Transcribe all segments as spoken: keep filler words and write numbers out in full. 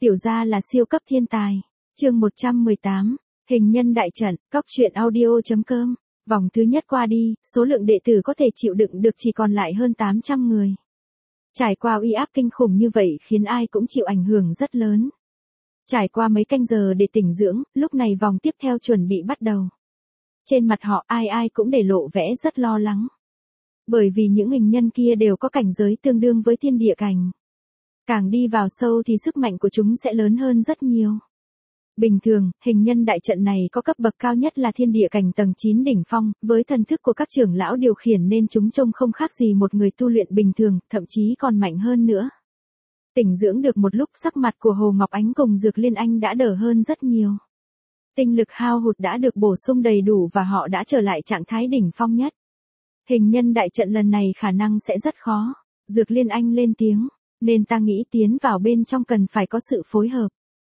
Tiểu gia là siêu cấp thiên tài. Chương một trăm mười tám, hình nhân đại trận, cóc truyện audio.com. Vòng thứ nhất qua đi, số lượng đệ tử có thể chịu đựng được chỉ còn lại hơn tám trăm người. Trải qua uy áp kinh khủng như vậy khiến ai cũng chịu ảnh hưởng rất lớn. Trải qua mấy canh giờ để tỉnh dưỡng, lúc này vòng tiếp theo chuẩn bị bắt đầu. Trên mặt họ ai ai cũng để lộ vẻ rất lo lắng. Bởi vì những hình nhân kia đều có cảnh giới tương đương với thiên địa cảnh. Càng đi vào sâu thì sức mạnh của chúng sẽ lớn hơn rất nhiều. Bình thường, hình nhân đại trận này có cấp bậc cao nhất là thiên địa cảnh tầng chín đỉnh phong, với thần thức của các trưởng lão điều khiển nên chúng trông không khác gì một người tu luyện bình thường, thậm chí còn mạnh hơn nữa. Tỉnh dưỡng được một lúc sắc mặt của Hồ Ngọc Ánh cùng Dược Liên Anh đã đỡ hơn rất nhiều. Tinh lực hao hụt đã được bổ sung đầy đủ và họ đã trở lại trạng thái đỉnh phong nhất. Hình nhân đại trận lần này khả năng sẽ rất khó. Dược Liên Anh lên tiếng, nên ta nghĩ tiến vào bên trong cần phải có sự phối hợp.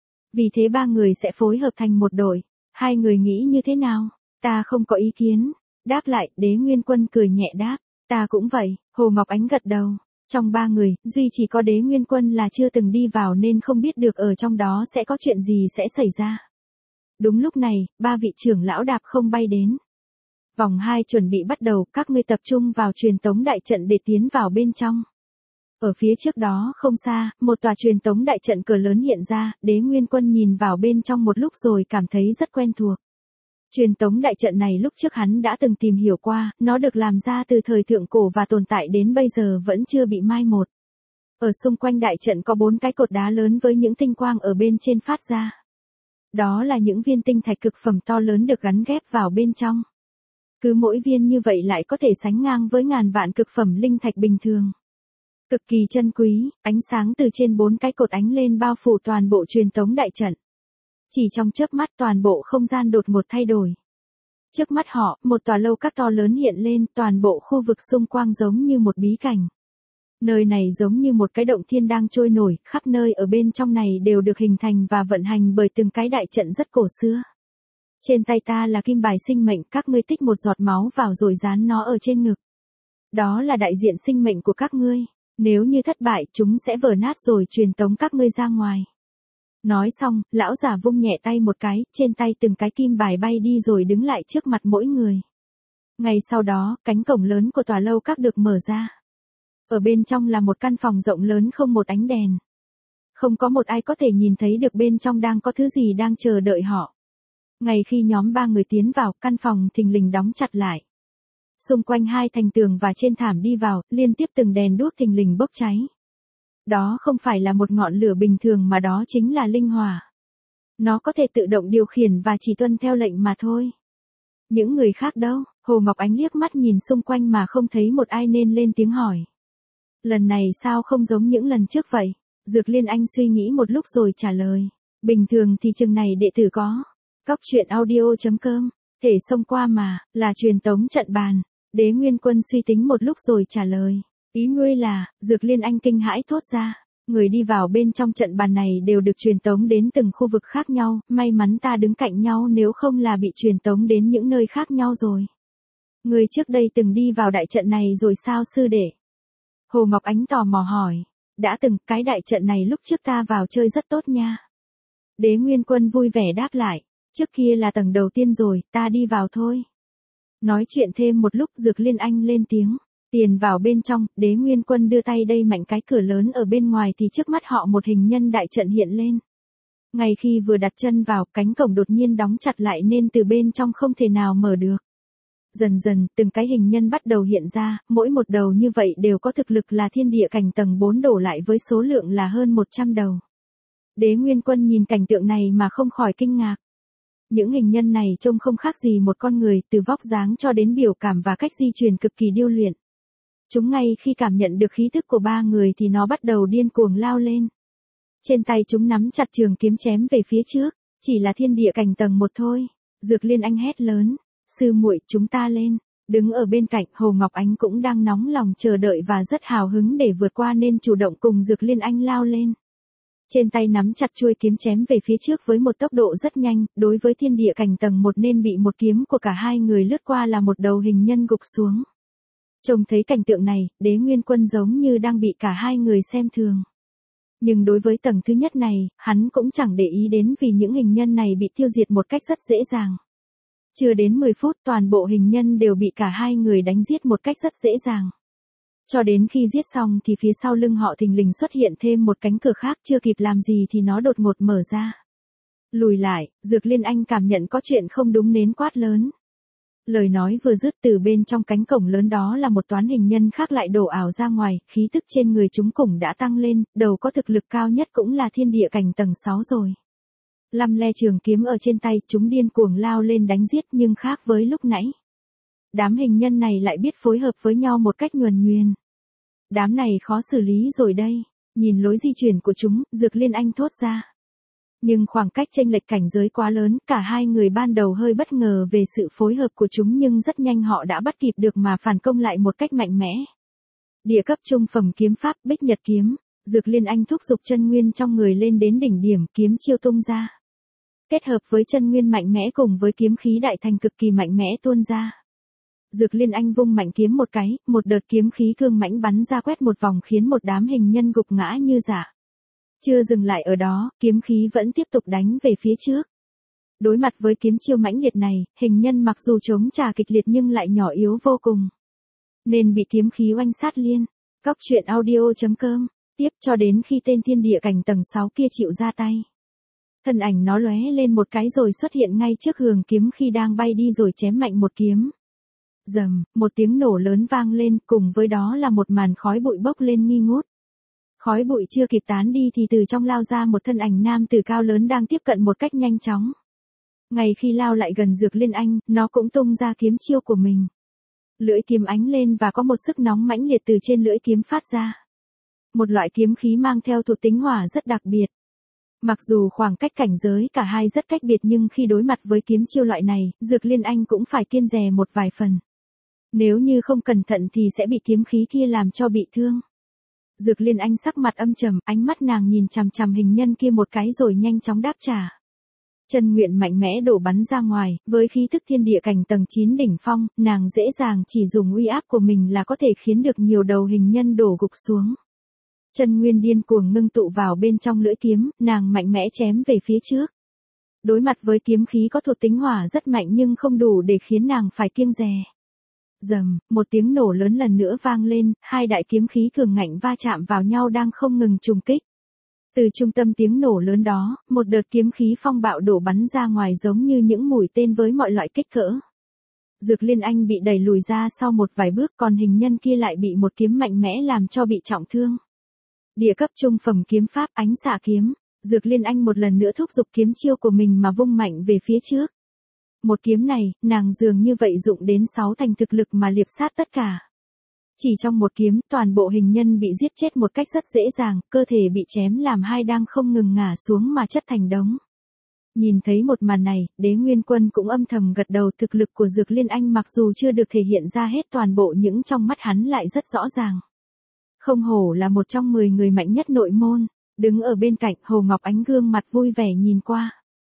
Vì thế ba người sẽ phối hợp thành một đội. Hai người nghĩ như thế nào? Ta không có ý kiến. Đáp lại, Đế Nguyên Quân cười nhẹ đáp. Ta cũng vậy. Hồ Ngọc Ánh gật đầu. Trong ba người, duy chỉ có Đế Nguyên Quân là chưa từng đi vào nên không biết được ở trong đó sẽ có chuyện gì sẽ xảy ra. Đúng lúc này, ba vị trưởng lão đạp không bay đến. Vòng hai chuẩn bị bắt đầu, các ngươi tập trung vào truyền tống đại trận để tiến vào bên trong. Ở phía trước đó không xa, một tòa truyền tống đại trận cửa lớn hiện ra, Đế Nguyên Quân nhìn vào bên trong một lúc rồi cảm thấy rất quen thuộc. Truyền tống đại trận này lúc trước hắn đã từng tìm hiểu qua, nó được làm ra từ thời thượng cổ và tồn tại đến bây giờ vẫn chưa bị mai một. Ở xung quanh đại trận có bốn cái cột đá lớn với những tinh quang ở bên trên phát ra. Đó là những viên tinh thạch cực phẩm to lớn được gắn ghép vào bên trong. Cứ mỗi viên như vậy lại có thể sánh ngang với ngàn vạn cực phẩm linh thạch bình thường. Cực kỳ chân quý, ánh sáng từ trên bốn cái cột ánh lên bao phủ toàn bộ truyền tống đại trận. Chỉ trong chớp mắt toàn bộ không gian đột ngột thay đổi. Trước mắt họ, một tòa lâu các to lớn hiện lên, toàn bộ khu vực xung quanh giống như một bí cảnh. Nơi này giống như một cái động thiên đang trôi nổi, khắp nơi ở bên trong này đều được hình thành và vận hành bởi từng cái đại trận rất cổ xưa. Trên tay ta là kim bài sinh mệnh, các ngươi tích một giọt máu vào rồi dán nó ở trên ngực. Đó là đại diện sinh mệnh của các ngươi. Nếu như thất bại, chúng sẽ vỡ nát rồi truyền tống các ngươi ra ngoài. Nói xong, lão giả vung nhẹ tay một cái, trên tay từng cái kim bài bay đi rồi đứng lại trước mặt mỗi người. Ngay sau đó, cánh cổng lớn của tòa lâu các được mở ra. Ở bên trong là một căn phòng rộng lớn không một ánh đèn. Không có một ai có thể nhìn thấy được bên trong đang có thứ gì đang chờ đợi họ. Ngay khi nhóm ba người tiến vào, căn phòng thình lình đóng chặt lại. Xung quanh hai thành tường và trên thảm đi vào, liên tiếp từng đèn đuốc thình lình bốc cháy. Đó không phải là một ngọn lửa bình thường mà đó chính là linh hỏa. Nó có thể tự động điều khiển và chỉ tuân theo lệnh mà thôi. Những người khác đâu? Hồ Ngọc Ánh liếc mắt nhìn xung quanh mà không thấy một ai nên lên tiếng hỏi. Lần này sao không giống những lần trước vậy? Dược Liên Anh suy nghĩ một lúc rồi trả lời. Bình thường thì chừng này đệ tử có. Cóc truyện audio.com. Thể xông qua mà, là truyền tống trận bàn. Đế Nguyên Quân suy tính một lúc rồi trả lời. Ý ngươi là, Dược Liên Anh kinh hãi thốt ra. Người đi vào bên trong trận bàn này đều được truyền tống đến từng khu vực khác nhau, may mắn ta đứng cạnh nhau nếu không là bị truyền tống đến những nơi khác nhau rồi. Người trước đây từng đi vào đại trận này rồi sao sư đệ? Hồ Ngọc Ánh tò mò hỏi. Đã từng, cái đại trận này lúc trước ta vào chơi rất tốt nha. Đế Nguyên Quân vui vẻ đáp lại. Trước kia là tầng đầu tiên rồi, ta đi vào thôi. Nói chuyện thêm một lúc Dược Liên Anh lên tiếng. Tiền vào bên trong, Đế Nguyên Quân đưa tay đây mạnh cái cửa lớn ở bên ngoài thì trước mắt họ một hình nhân đại trận hiện lên. Ngay khi vừa đặt chân vào, cánh cổng đột nhiên đóng chặt lại nên từ bên trong không thể nào mở được. Dần dần, từng cái hình nhân bắt đầu hiện ra, mỗi một đầu như vậy đều có thực lực là thiên địa cảnh tầng bốn đổ lại với số lượng là hơn một trăm đầu. Đế Nguyên Quân nhìn cảnh tượng này mà không khỏi kinh ngạc. Những hình nhân này trông không khác gì một con người, từ vóc dáng cho đến biểu cảm và cách di chuyển cực kỳ điêu luyện. Chúng ngay khi cảm nhận được khí thức của ba người thì nó bắt đầu điên cuồng lao lên. Trên tay chúng nắm chặt trường kiếm chém về phía trước, chỉ là thiên địa cảnh tầng một thôi. Dược Liên Anh hét lớn, sư muội chúng ta lên. Đứng ở bên cạnh, Hồ Ngọc Ánh cũng đang nóng lòng chờ đợi và rất hào hứng để vượt qua nên chủ động cùng Dược Liên Anh lao lên. Trên tay nắm chặt chuôi kiếm chém về phía trước với một tốc độ rất nhanh, đối với thiên địa cảnh tầng một nên bị một kiếm của cả hai người lướt qua là một đầu hình nhân gục xuống. Trông thấy cảnh tượng này, Đế Nguyên Quân giống như đang bị cả hai người xem thường. Nhưng đối với tầng thứ nhất này, hắn cũng chẳng để ý đến vì những hình nhân này bị tiêu diệt một cách rất dễ dàng. Chưa đến mười phút toàn bộ hình nhân đều bị cả hai người đánh giết một cách rất dễ dàng. Cho đến khi giết xong thì phía sau lưng họ thình lình xuất hiện thêm một cánh cửa khác, chưa kịp làm gì thì nó đột ngột mở ra. Lùi lại, Dược Liên Anh cảm nhận có chuyện không đúng nên quát lớn. Lời nói vừa dứt từ bên trong cánh cổng lớn đó là một toán hình nhân khác lại đổ ảo ra ngoài, khí tức trên người chúng cũng đã tăng lên, đầu có thực lực cao nhất cũng là thiên địa cảnh tầng sáu rồi. Lăm le trường kiếm ở trên tay, chúng điên cuồng lao lên đánh giết nhưng khác với lúc nãy. Đám hình nhân này lại biết phối hợp với nhau một cách nhuần nhuyễn. Đám này khó xử lý rồi đây, nhìn lối di chuyển của chúng, Dược Liên Anh thốt ra. Nhưng khoảng cách chênh lệch cảnh giới quá lớn, cả hai người ban đầu hơi bất ngờ về sự phối hợp của chúng nhưng rất nhanh họ đã bắt kịp được mà phản công lại một cách mạnh mẽ. Địa cấp trung phẩm kiếm pháp Bích Nhật kiếm, Dược Liên Anh thúc giục chân nguyên trong người lên đến đỉnh điểm, kiếm chiêu tung ra. Kết hợp với chân nguyên mạnh mẽ cùng với kiếm khí đại thành cực kỳ mạnh mẽ tuôn ra. Dược Liên Anh vung mạnh kiếm một cái, một đợt kiếm khí cương mãnh bắn ra quét một vòng khiến một đám hình nhân gục ngã như rả. Chưa dừng lại ở đó, kiếm khí vẫn tiếp tục đánh về phía trước. Đối mặt với kiếm chiêu mãnh liệt này, hình nhân mặc dù chống trả kịch liệt nhưng lại nhỏ yếu vô cùng. Nên bị kiếm khí oanh sát liên. Cóc truyện audio chấm com, tiếp cho đến khi tên thiên địa cảnh tầng sáu kia chịu ra tay. Thân ảnh nó lóe lên một cái rồi xuất hiện ngay trước Hường Kiếm khi đang bay đi rồi chém mạnh một kiếm. Rầm, một tiếng nổ lớn vang lên, cùng với đó là một màn khói bụi bốc lên nghi ngút. Khói bụi chưa kịp tán đi thì từ trong lao ra một thân ảnh nam tử cao lớn đang tiếp cận một cách nhanh chóng. Ngay khi lao lại gần Dược Liên Anh, nó cũng tung ra kiếm chiêu của mình. Lưỡi kiếm ánh lên và có một sức nóng mãnh liệt từ trên lưỡi kiếm phát ra. Một loại kiếm khí mang theo thuộc tính hỏa rất đặc biệt. Mặc dù khoảng cách cảnh giới cả hai rất cách biệt nhưng khi đối mặt với kiếm chiêu loại này, Dược Liên Anh cũng phải kiêng dè một vài phần. Nếu như không cẩn thận thì sẽ bị kiếm khí kia làm cho bị thương. Dược Liên Anh sắc mặt âm trầm, ánh mắt nàng nhìn chằm chằm hình nhân kia một cái rồi nhanh chóng đáp trả. Chân nguyện mạnh mẽ đổ bắn ra ngoài, với khí thức thiên địa cảnh tầng chín đỉnh phong, nàng dễ dàng chỉ dùng uy áp của mình là có thể khiến được nhiều đầu hình nhân đổ gục xuống. Chân nguyên điên cuồng ngưng tụ vào bên trong lưỡi kiếm, nàng mạnh mẽ chém về phía trước. Đối mặt với kiếm khí có thuộc tính hỏa rất mạnh nhưng không đủ để khiến nàng phải kiêng dè. Rầm, một tiếng nổ lớn lần nữa vang lên, hai đại kiếm khí cường ngạnh va chạm vào nhau đang không ngừng trùng kích. Từ trung tâm tiếng nổ lớn đó, một đợt kiếm khí phong bạo đổ bắn ra ngoài giống như những mũi tên với mọi loại kích cỡ. Dược Liên Anh bị đẩy lùi ra sau một vài bước, còn hình nhân kia lại bị một kiếm mạnh mẽ làm cho bị trọng thương. Địa cấp trung phẩm kiếm pháp Ánh Xạ kiếm, Dược Liên Anh một lần nữa thúc giục kiếm chiêu của mình mà vung mạnh về phía trước. Một kiếm này, nàng dường như vậy dụng đến sáu thành thực lực mà liệp sát tất cả. Chỉ trong một kiếm, toàn bộ hình nhân bị giết chết một cách rất dễ dàng, cơ thể bị chém làm hai đang không ngừng ngả xuống mà chất thành đống. Nhìn thấy một màn này, Đế Nguyên Quân cũng âm thầm gật đầu, thực lực của Dược Liên Anh mặc dù chưa được thể hiện ra hết toàn bộ nhưng trong mắt hắn lại rất rõ ràng. Không hổ là một trong mười người mạnh nhất nội môn, đứng ở bên cạnh Hồ Ngọc Ánh gương mặt vui vẻ nhìn qua.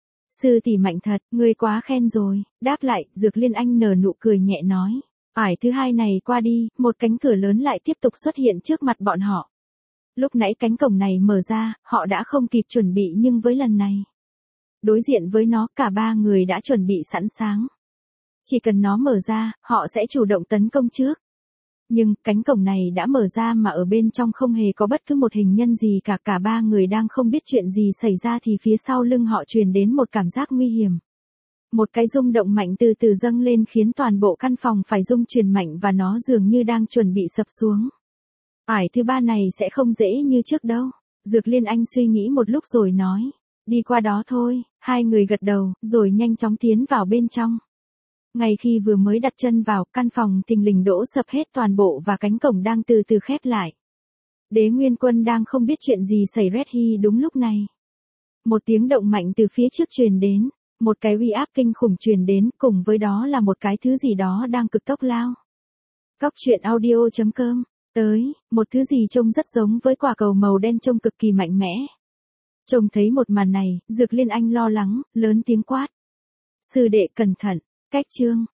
Sư tỷ mạnh thật, ngươi quá khen rồi, đáp lại, Dược Liên Anh nở nụ cười nhẹ nói. Ải thứ hai này qua đi, một cánh cửa lớn lại tiếp tục xuất hiện trước mặt bọn họ. Lúc nãy cánh cổng này mở ra, họ đã không kịp chuẩn bị nhưng với lần này. Đối diện với nó, cả ba người đã chuẩn bị sẵn sàng. Chỉ cần nó mở ra, họ sẽ chủ động tấn công trước. Nhưng, cánh cổng này đã mở ra mà ở bên trong không hề có bất cứ một hình nhân gì cả. Cả ba người đang không biết chuyện gì xảy ra thì phía sau lưng họ truyền đến một cảm giác nguy hiểm. Một cái rung động mạnh từ từ dâng lên khiến toàn bộ căn phòng phải rung chuyển mạnh và nó dường như đang chuẩn bị sập xuống. Ải thứ ba này sẽ không dễ như trước đâu. Dược Liên Anh suy nghĩ một lúc rồi nói. Đi qua đó thôi, hai người gật đầu, rồi nhanh chóng tiến vào bên trong. Ngay khi vừa mới đặt chân vào, căn phòng thình lình đổ sập hết toàn bộ và cánh cổng đang từ từ khép lại. Đế Nguyên Quân đang không biết chuyện gì xảy ra hi đúng lúc này. Một tiếng động mạnh từ phía trước truyền đến, một cái uy áp kinh khủng truyền đến, cùng với đó là một cái thứ gì đó đang cực tốc lao. Cóc truyện audio chấm com, tới, một thứ gì trông rất giống với quả cầu màu đen trông cực kỳ mạnh mẽ. Trông thấy một màn này, Dược Liên Anh lo lắng, lớn tiếng quát. Sư đệ cẩn thận, cách chương.